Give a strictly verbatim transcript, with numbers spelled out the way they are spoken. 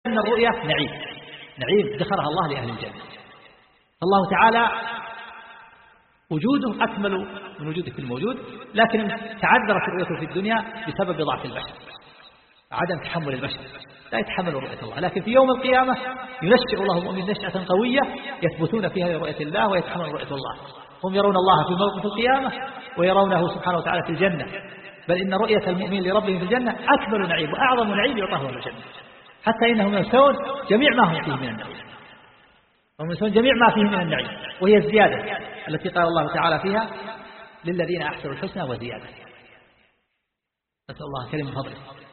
أن الرؤية نعيم، نعيم ذكرها الله لأهل الجنة. الله تعالى وجوده أكمل من وجود كل موجود، لكن تعذرت رؤيته في الدنيا بسبب ضعف البشر، عدم تحمل البشر، لا يتحمل رؤية الله. لكن في يوم القيامة ينشئ الله المؤمن نشأة قوية يثبتون فيها لرؤية الله ويتحمل رؤية الله. هم يرون الله في موقف القيامة ويرونه سبحانه وتعالى في الجنة، بل إن رؤية المؤمن لربهم في الجنة أكبر نعيم وأعظم نعيم يعطاه الجنة، حتى إنهم ينسون جميع ما هم فيه من النعيم، هم ينسون جميع ما فيه من النعيم، وهي الزيادة التي قال الله تعالى فيها للذين أحسنوا الحسنى وزيادة. نسأل الله الكريم من فضله